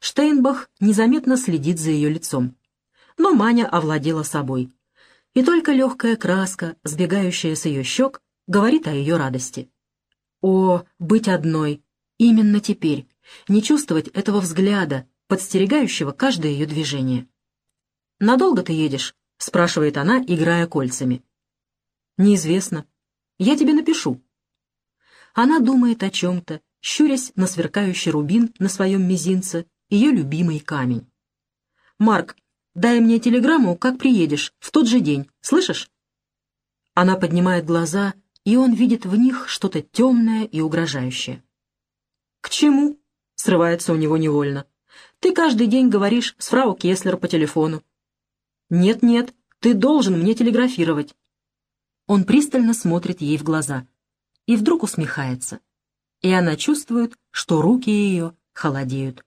Штейнбах незаметно следит за ее лицом. Но Маня овладела собой. И только легкая краска, сбегающая с ее щек, говорит о ее радости. О, быть одной, именно теперь, не чувствовать этого взгляда, подстерегающего каждое ее движение. «Надолго ты едешь?» — спрашивает она, играя кольцами. «Неизвестно. Я тебе напишу». Она думает о чем-то, щурясь на сверкающий рубин на своем мизинце, ее любимый камень. «Марк, дай мне телеграмму, как приедешь, в тот же день, слышишь?» Она поднимает глаза, и он видит в них что-то темное и угрожающее. «К чему?» — срывается у него невольно. «Ты каждый день говоришь с фрау Кеслер по телефону». «Нет-нет, ты должен мне телеграфировать». Он пристально смотрит ей в глаза и вдруг усмехается. И она чувствует, что руки ее холодеют.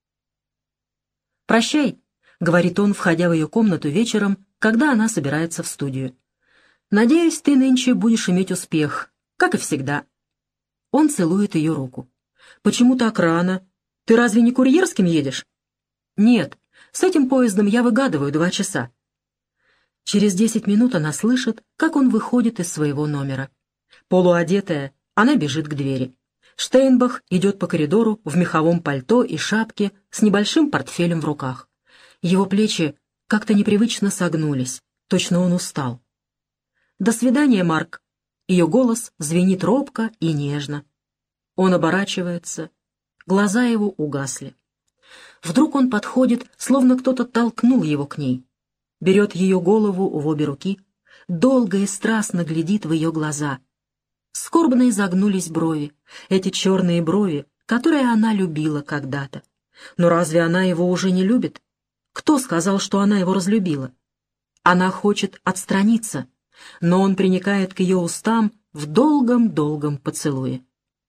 «Прощай», — говорит он, входя в ее комнату вечером, когда она собирается в студию. «Надеюсь, ты нынче будешь иметь успех, как и всегда». Он целует ее руку. «Почему так рано? Ты разве не курьерским едешь?» «Нет, с этим поездом я выгадываю 2 часа». Через 10 минут она слышит, как он выходит из своего номера. Полуодетая, она бежит к двери. Штейнбах идет по коридору в меховом пальто и шапке с небольшим портфелем в руках. Его плечи как-то непривычно согнулись, точно он устал. «До свидания, Марк». Ее голос звенит робко и нежно. Он оборачивается, глаза его угасли. Вдруг он подходит, словно кто-то толкнул его к ней. Берет ее голову в обе руки, долго и страстно глядит в ее глаза. Скорбно изогнулись брови, эти черные брови, которые она любила когда-то. Но разве она его уже не любит? Кто сказал, что она его разлюбила? Она хочет отстраниться, но он приникает к ее устам в долгом-долгом поцелуе.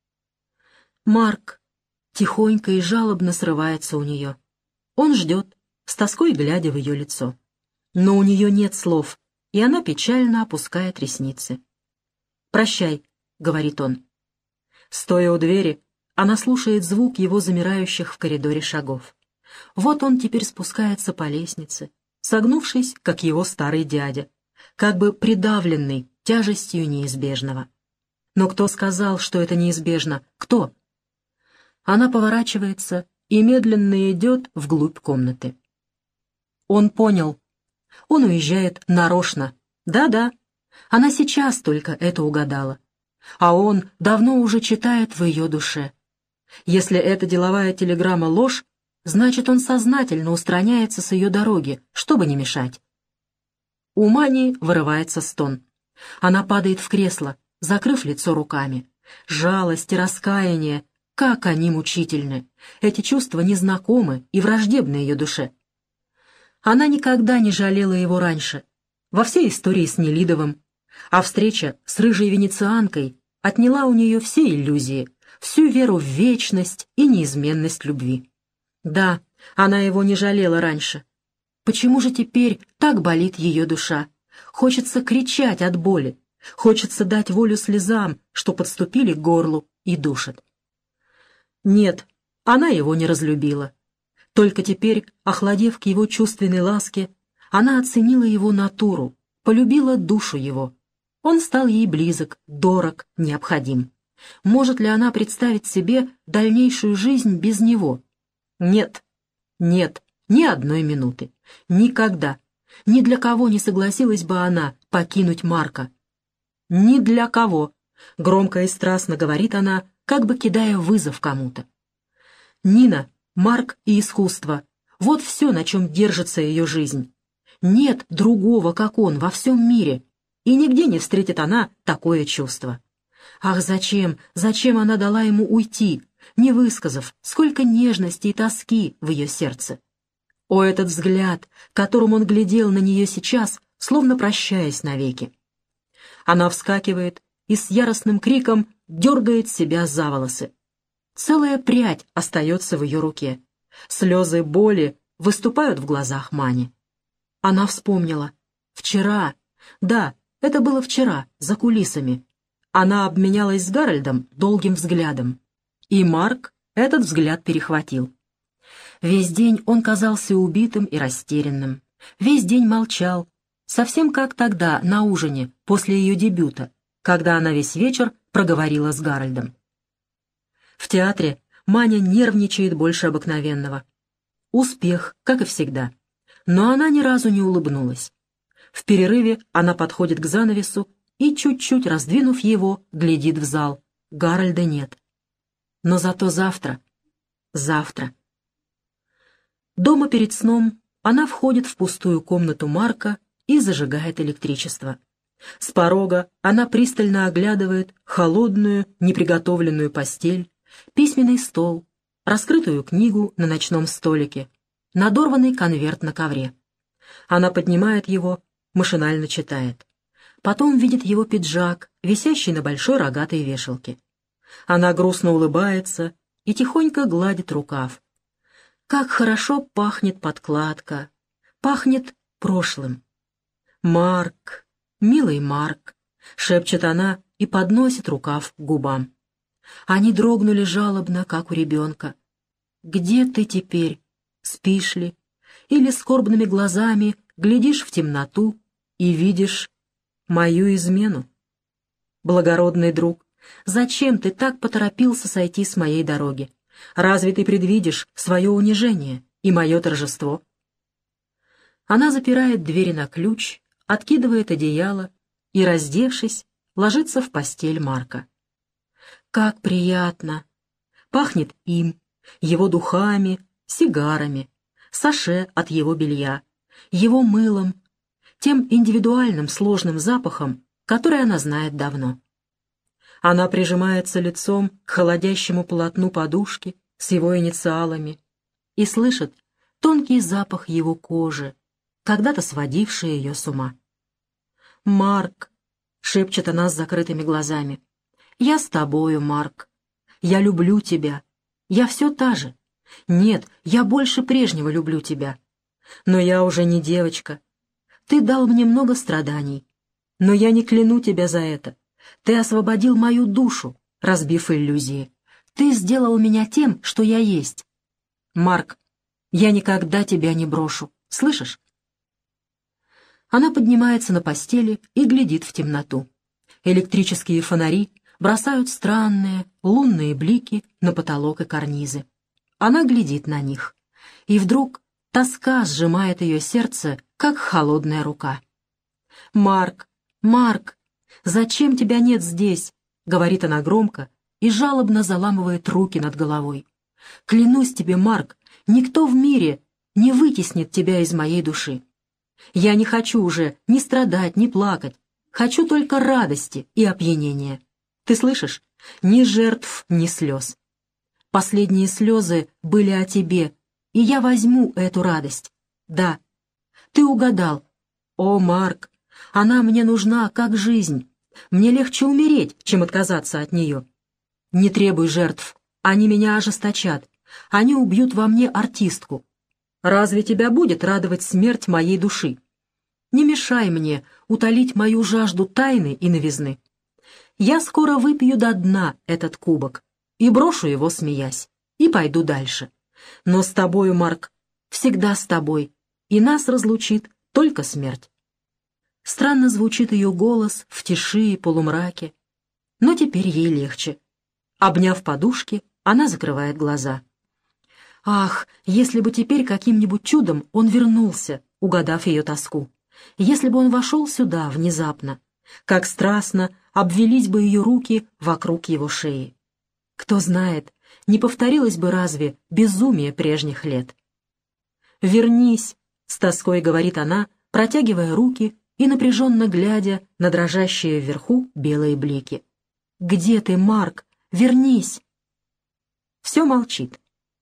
Марк тихонько и жалобно срывается у нее. Он ждет, с тоской глядя в ее лицо. Но у нее нет слов, и она печально опускает ресницы. «Прощай», — говорит он. Стоя у двери, она слушает звук его замирающих в коридоре шагов. Вот он теперь спускается по лестнице, согнувшись, как его старый дядя, как бы придавленный тяжестью неизбежного. Но кто сказал, что это неизбежно? Кто? Она поворачивается и медленно идет вглубь комнаты. Он понял. Он уезжает нарочно. Да-да, она сейчас только это угадала. А он давно уже читает в ее душе. Если эта деловая телеграмма ложь, значит, он сознательно устраняется с ее дороги, чтобы не мешать. У Мани вырывается стон. Она падает в кресло, закрыв лицо руками. Жалость и раскаяние, как они мучительны. Эти чувства незнакомы и враждебны ее душе. Она никогда не жалела его раньше, во всей истории с Нелидовым, а встреча с рыжей венецианкой отняла у нее все иллюзии, всю веру в вечность и неизменность любви. Да, она его не жалела раньше. Почему же теперь так болит ее душа? Хочется кричать от боли, хочется дать волю слезам, что подступили к горлу и душат. Нет, она его не разлюбила. Только теперь, охладев к его чувственной ласке, она оценила его натуру, полюбила душу его. Он стал ей близок, дорог, необходим. Может ли она представить себе дальнейшую жизнь без него? Нет, нет, ни одной минуты. Никогда. Ни для кого не согласилась бы она покинуть Марка. Ни для кого, громко и страстно говорит она, как бы кидая вызов кому-то. Нина, Марк и искусство — вот все, на чем держится ее жизнь. Нет другого, как он, во всем мире, и нигде не встретит она такое чувство. Ах, зачем она дала ему уйти, не высказав, сколько нежности и тоски в ее сердце? О, этот взгляд, которым он глядел на нее сейчас, словно прощаясь навеки. Она вскакивает и с яростным криком дергает себя за волосы. Целая прядь остается в ее руке. Слезы боли выступают в глазах Мани. Она вспомнила. Вчера, да, это было вчера, за кулисами. Она обменялась с Гарольдом долгим взглядом. И Марк этот взгляд перехватил. Весь день он казался убитым и растерянным. Весь день молчал, совсем как тогда, на ужине, после ее дебюта, когда она весь вечер проговорила с Гарольдом. В театре Маня нервничает больше обыкновенного. Успех, как и всегда. Но она ни разу не улыбнулась. В перерыве она подходит к занавесу и, чуть-чуть раздвинув его, глядит в зал. Гарольда нет. Но зато завтра. Дома перед сном она входит в пустую комнату Марка и зажигает электричество. С порога она пристально оглядывает холодную, неприготовленную постель, письменный стол, раскрытую книгу на ночном столике, надорванный конверт на ковре. Она поднимает его, машинально читает. Потом видит его пиджак, висящий на большой рогатой вешалке. Она грустно улыбается и тихонько гладит рукав. Как хорошо пахнет подкладка, пахнет прошлым. «Марк, милый Марк», — шепчет она и подносит рукав к губам. Они дрогнули жалобно, как у ребенка. «Где ты теперь? Спишь ли? Или скорбными глазами глядишь в темноту и видишь мою измену? Благородный друг, зачем ты так поторопился сойти с моей дороги? Разве ты предвидишь свое унижение и мое торжество?» Она запирает двери на ключ, откидывает одеяло и, раздевшись, ложится в постель Марка. Как приятно! Пахнет им, его духами, сигарами, саше от его белья, его мылом, тем индивидуальным сложным запахом, который она знает давно. Она прижимается лицом к холодящему полотну подушки с его инициалами и слышит тонкий запах его кожи, когда-то сводивший ее с ума. «Марк», — шепчет она с закрытыми глазами, — «я с тобою, Марк. Я люблю тебя. Я все та же. Нет, я больше прежнего люблю тебя. Но я уже не девочка. Ты дал мне много страданий, но я не кляну тебя за это. Ты освободил мою душу, разбив иллюзии. Ты сделал меня тем, что я есть. Марк, я никогда тебя не брошу. Слышишь?» Она поднимается на постели и глядит в темноту. Электрические фонари бросают странные лунные блики на потолок и карнизы. Она глядит на них, и вдруг тоска сжимает ее сердце, как холодная рука. «Марк, Марк, зачем тебя нет здесь?» — говорит она громко и жалобно заламывает руки над головой. «Клянусь тебе, Марк, никто в мире не вытеснит тебя из моей души. Я не хочу уже ни страдать, ни плакать. Хочу только радости и опьянения. Ты слышишь? Ни жертв, ни слез. Последние слезы были о тебе, и я возьму эту радость. Да, ты угадал. О, Марк, она мне нужна, как жизнь. Мне легче умереть, чем отказаться от нее. Не требуй жертв, они меня ожесточат. Они убьют во мне артистку. Разве тебя будет радовать смерть моей души? Не мешай мне утолить мою жажду тайны и новизны. Я скоро выпью до дна этот кубок и брошу его, смеясь, и пойду дальше. Но с тобою, Марк, всегда с тобой, и нас разлучит только смерть». Странно звучит ее голос в тиши и полумраке, но теперь ей легче. Обняв подушки, она закрывает глаза. Ах, если бы теперь каким-нибудь чудом он вернулся, угадав ее тоску. Если бы он вошел сюда внезапно, как страстно обвелись бы ее руки вокруг его шеи. Кто знает, не повторилось бы разве безумие прежних лет. «Вернись», — с тоской говорит она, протягивая руки и напряженно глядя на дрожащие вверху белые блики. «Где ты, Марк? Вернись!» Все молчит.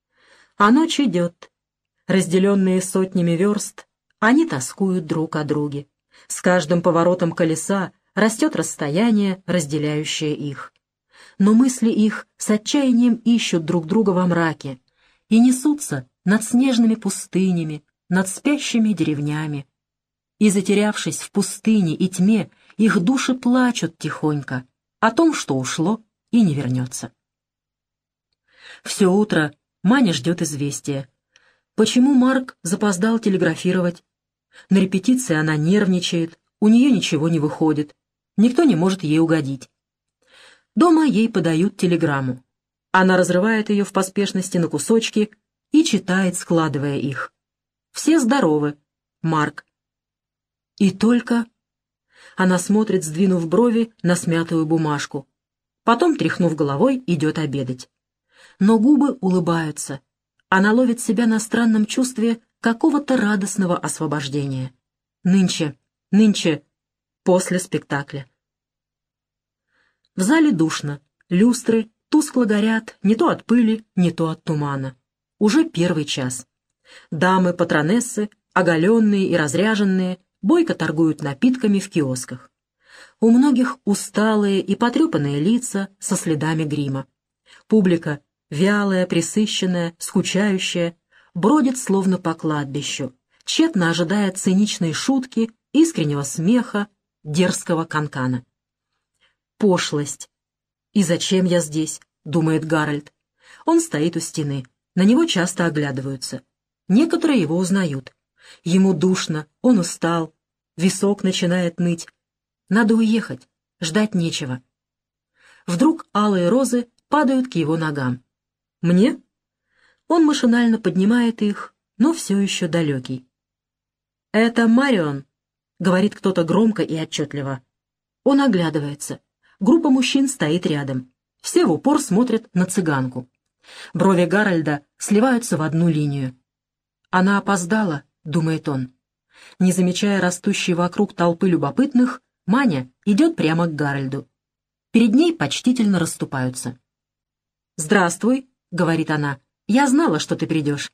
А ночь идет. Разделенные сотнями верст, они тоскуют друг о друге. С каждым поворотом колеса растет расстояние, разделяющее их. Но мысли их с отчаянием ищут друг друга во мраке и несутся над снежными пустынями, над спящими деревнями. И, затерявшись в пустыне и тьме, их души плачут тихонько о том, что ушло и не вернется. Все утро Маня ждет известия. Почему Марк запоздал телеграфировать? На репетиции она нервничает, у нее ничего не выходит, никто не может ей угодить. Дома ей подают телеграмму. Она разрывает ее в поспешности на кусочки и читает, складывая их. «Все здоровы. Марк». И только... Она смотрит, сдвинув брови, на смятую бумажку. Потом, тряхнув головой, идет обедать. Но губы улыбаются. Она ловит себя на странном чувстве какого-то радостного освобождения. Нынче, после спектакля. В зале душно. Люстры тускло горят не то от пыли, не то от тумана. Уже 1 час. Дамы-патронессы, оголенные и разряженные, бойко торгуют напитками в киосках. У многих усталые и потрепанные лица со следами грима. Публика, вялая, пресыщенная, скучающая, бродит словно по кладбищу, тщетно ожидая циничной шутки, искреннего смеха, дерзкого канкана. Пошлость. «И зачем я здесь?» — думает Гарольд. Он стоит у стены. На него часто оглядываются. Некоторые его узнают. Ему душно, он устал. Висок начинает ныть. Надо уехать, ждать нечего. Вдруг алые розы падают к его ногам. «Мне?» Он машинально поднимает их, но все еще далекий. «Это Марион», — говорит кто-то громко и отчетливо. Он оглядывается. Группа мужчин стоит рядом. Все в упор смотрят на цыганку. Брови Гарольда сливаются в одну линию. «Она опоздала», — думает он. Не замечая растущей вокруг толпы любопытных, Маня идет прямо к Гарольду. Перед ней почтительно расступаются. «Здравствуй», — говорит она, — «я знала, что ты придешь».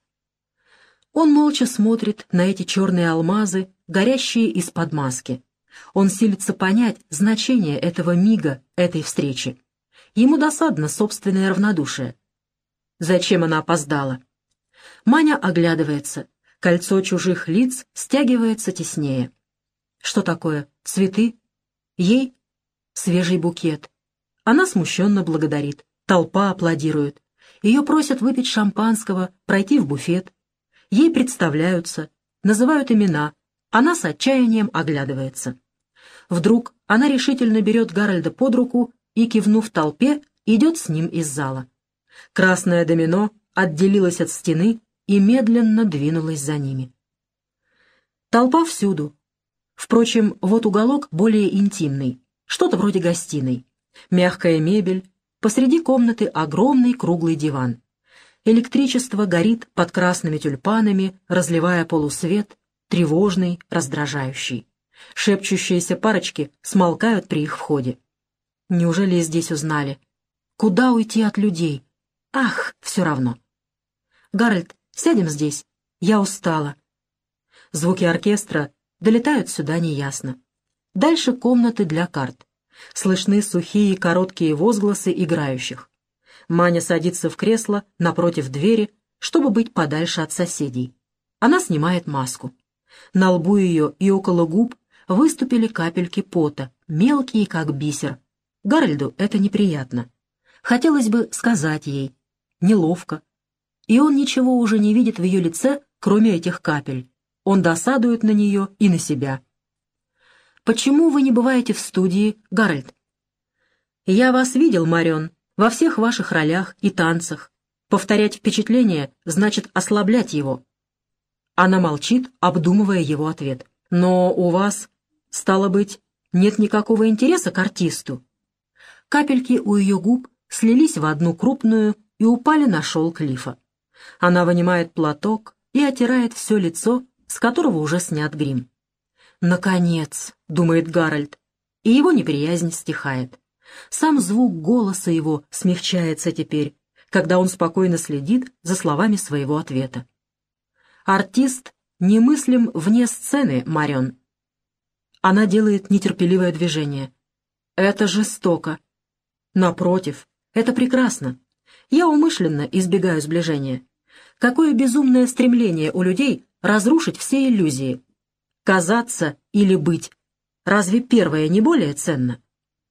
Он молча смотрит на эти черные алмазы, горящие из-под маски. Он силится понять значение этого мига, этой встречи. Ему досадно собственное равнодушие. Зачем она опоздала? Маня оглядывается. Кольцо чужих лиц стягивается теснее. Что такое? Цветы? Ей? Свежий букет. Она смущенно благодарит. Толпа аплодирует. Ее просят выпить шампанского, пройти в буфет. Ей представляются, называют имена. Она с отчаянием оглядывается. Вдруг она решительно берет Гарольда под руку и, кивнув толпе, идет с ним из зала. Красное домино отделилось от стены и медленно двинулось за ними. Толпа всюду. Впрочем, вот уголок более интимный, что-то вроде гостиной. Мягкая мебель, посреди комнаты огромный круглый диван. Электричество горит под красными тюльпанами, разливая полусвет, тревожный, раздражающий. Шепчущиеся парочки смолкают при их входе. Неужели здесь узнали? Куда уйти от людей? Ах, все равно. «Гарольд, сядем здесь. Я устала». Звуки оркестра долетают сюда неясно. Дальше комнаты для карт. Слышны сухие короткие возгласы играющих. Маня садится в кресло напротив двери, чтобы быть подальше от соседей. Она снимает маску. На лбу ее и около губ выступили капельки пота, мелкие, как бисер. Гарольду это неприятно. Хотелось бы сказать ей. Неловко. И он ничего уже не видит в ее лице, кроме этих капель. Он досадует на нее и на себя. «Почему вы не бываете в студии, Гарольд?» «Я вас видел, Марион, во всех ваших ролях и танцах. Повторять впечатление значит ослаблять его». Она молчит, обдумывая его ответ. «Но у вас, стало быть, нет никакого интереса к артисту?» Капельки у ее губ слились в одну крупную и упали на шелк лифа. Она вынимает платок и отирает все лицо, с которого уже снят грим. «Наконец», — думает Гарольд, и его неприязнь стихает. Сам звук голоса его смягчается теперь, когда он спокойно следит за словами своего ответа. «Артист немыслим вне сцены, Марион». Она делает нетерпеливое движение. «Это жестоко». «Напротив, это прекрасно. Я умышленно избегаю сближения. Какое безумное стремление у людей разрушить все иллюзии. Казаться или быть. Разве первое не более ценно?»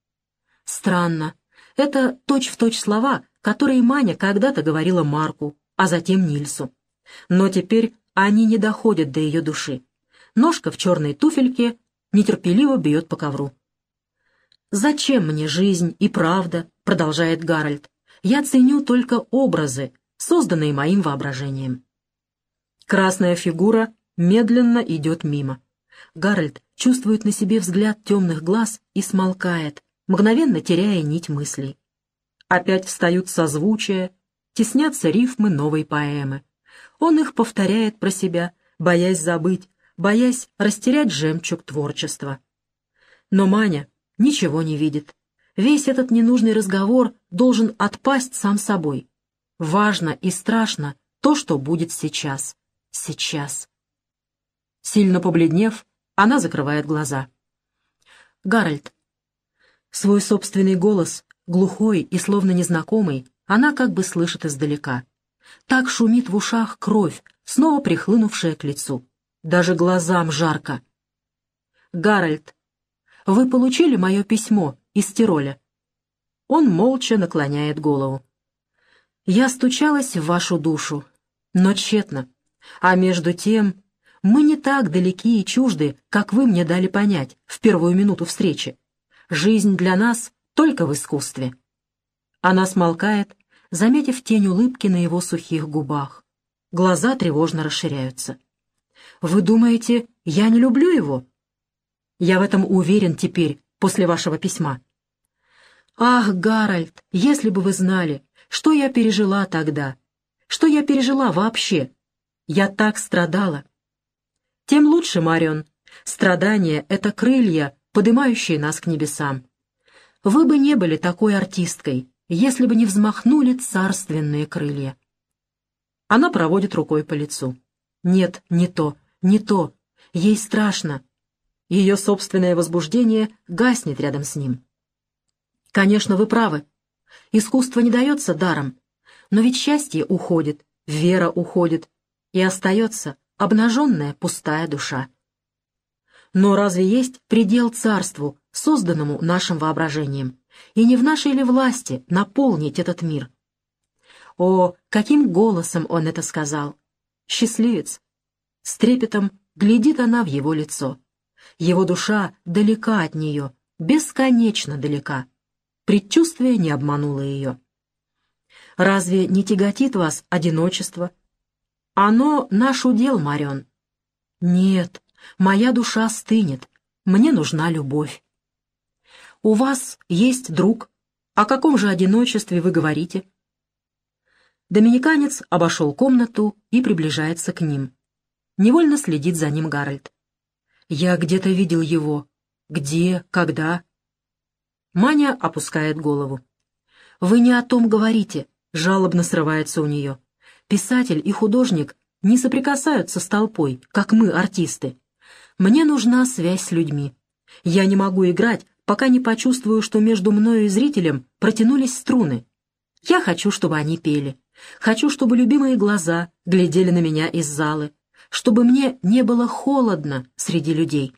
Странно. Это точь-в-точь слова, которые Маня когда-то говорила Марку, а затем Нильсу. Но теперь они не доходят до ее души. Ножка в черной туфельке нетерпеливо бьет по ковру. «Зачем мне жизнь и правда?» — продолжает Гарольд. «Я ценю только образы, созданные моим воображением». Красная фигура медленно идет мимо. Гарольд чувствует на себе взгляд темных глаз и смолкает, мгновенно теряя нить мыслей. Опять встают созвучия, теснятся рифмы новой поэмы. Он их повторяет про себя, боясь забыть, боясь растерять жемчуг творчества. Но Маня ничего не видит. Весь этот ненужный разговор должен отпасть сам собой. Важно и страшно то, что будет сейчас. Сейчас. Сильно побледнев, она закрывает глаза. «Гарольд». Свой собственный голос, глухой и словно незнакомый, она как бы слышит издалека. Так шумит в ушах кровь, снова прихлынувшая к лицу. Даже глазам жарко. «Гарольд, вы получили мое письмо из Тироля?» Он молча наклоняет голову. «Я стучалась в вашу душу, но тщетно. А между тем, мы не так далеки и чужды, как вы мне дали понять в первую минуту встречи. Жизнь для нас только в искусстве». Она смолкает, заметив тень улыбки на его сухих губах. Глаза тревожно расширяются. «Вы думаете, я не люблю его?» «Я в этом уверен теперь, после вашего письма». «Ах, Гарольд, если бы вы знали, что я пережила тогда, что я пережила вообще. Я так страдала». «Тем лучше, Марион. Страдания — это крылья, подымающие нас к небесам. Вы бы не были такой артисткой, если бы не взмахнули царственные крылья». Она проводит рукой по лицу. Нет, не то, не то. Ей страшно. Ее собственное возбуждение гаснет рядом с ним. «Конечно, вы правы. Искусство не дается даром. Но ведь счастье уходит, вера уходит, и остается обнаженная пустая душа. Но разве есть предел царству, созданному нашим воображением? И не в нашей ли власти наполнить этот мир?» О, каким голосом он это сказал! Счастливец! С трепетом глядит она в его лицо. Его душа далека от нее, бесконечно далека. Предчувствие не обмануло ее. «Разве не тяготит вас одиночество?» «Оно наш удел, Марион». «Нет, моя душа стынет. Мне нужна любовь». «У вас есть друг. О каком же одиночестве вы говорите?» Доминиканец обошел комнату и приближается к ним. Невольно следит за ним Гарольд. «Я где-то видел его. Где? Когда?» Маня опускает голову. «Вы не о том говорите», — жалобно срывается у нее. «Писатель и художник не соприкасаются с толпой, как мы, артисты. Мне нужна связь с людьми. Я не могу играть, пока не почувствую, что между мною и зрителем протянулись струны. Я хочу, чтобы они пели. Хочу, чтобы любимые глаза глядели на меня из залы, чтобы мне не было холодно среди людей».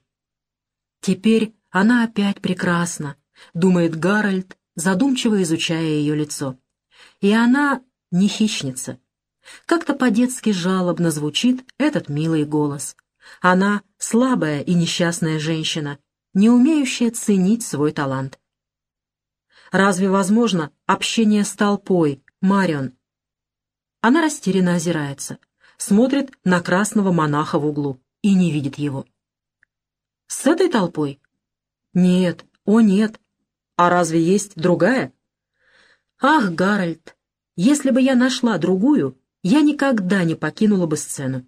«Теперь она опять прекрасна», — думает Гарольд, задумчиво изучая ее лицо. «И она не хищница». Как-то по-детски жалобно звучит этот милый голос. Она слабая и несчастная женщина, не умеющая ценить свой талант. «Разве возможно общение с толпой, Марион?» Она растерянно озирается, смотрит на красного монаха в углу и не видит его. «С этой толпой?» «Нет, о нет. А разве есть другая?» «Ах, Гарольд, если бы я нашла другую, я никогда не покинула бы сцену».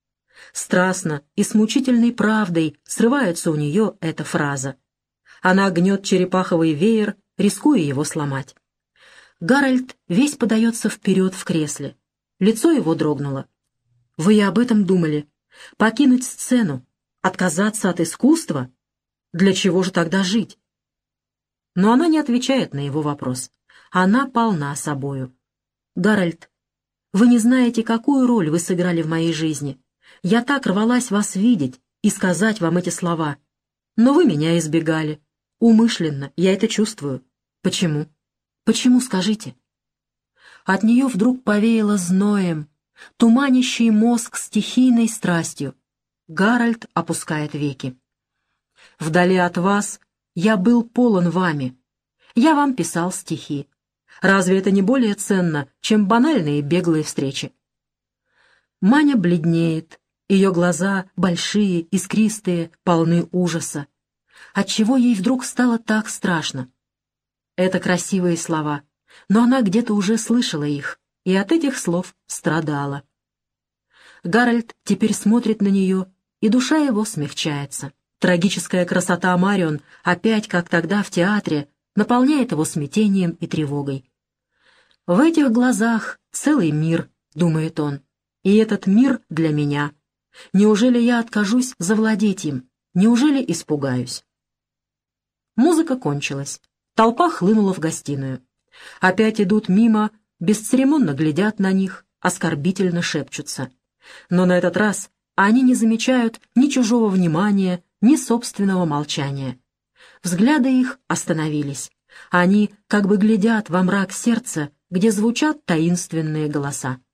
Страстно и с мучительной правдой срывается у нее эта фраза. Она гнет черепаховый веер, рискуя его сломать. Гарольд весь подается вперед в кресле. Лицо его дрогнуло. «Вы и об этом думали? Покинуть сцену? Отказаться от искусства? Для чего же тогда жить?» Но она не отвечает на его вопрос. Она полна собою. «Гарольд, вы не знаете, какую роль вы сыграли в моей жизни. Я так рвалась вас видеть и сказать вам эти слова. Но вы меня избегали. Умышленно, я это чувствую. Почему? Почему, скажите?» От нее вдруг повеяло зноем. туманящий мозг стихийной страстью. Гарольд опускает веки. «Вдали от вас я был полон вами. Я вам писал стихи. Разве это не более ценно, чем банальные беглые встречи?» Маня бледнеет, ее глаза большие, искристые, полны ужаса. Отчего ей вдруг стало так страшно? Это красивые слова, но она где-то уже слышала их, и от этих слов страдала. Гарольд теперь смотрит на нее, и душа его смягчается. Трагическая красота Марион, опять, как тогда в театре, наполняет его смятением и тревогой. «В этих глазах целый мир», — думает он, — «и этот мир для меня. Неужели я откажусь завладеть им? Неужели испугаюсь?» Музыка кончилась. Толпа хлынула в гостиную. Опять идут мимо, бесцеремонно глядят на них, оскорбительно шепчутся. Но на этот раз они не замечают ни чужого внимания, ни собственного молчания. Взгляды их остановились. Они как бы глядят во мрак сердца, где звучат таинственные голоса.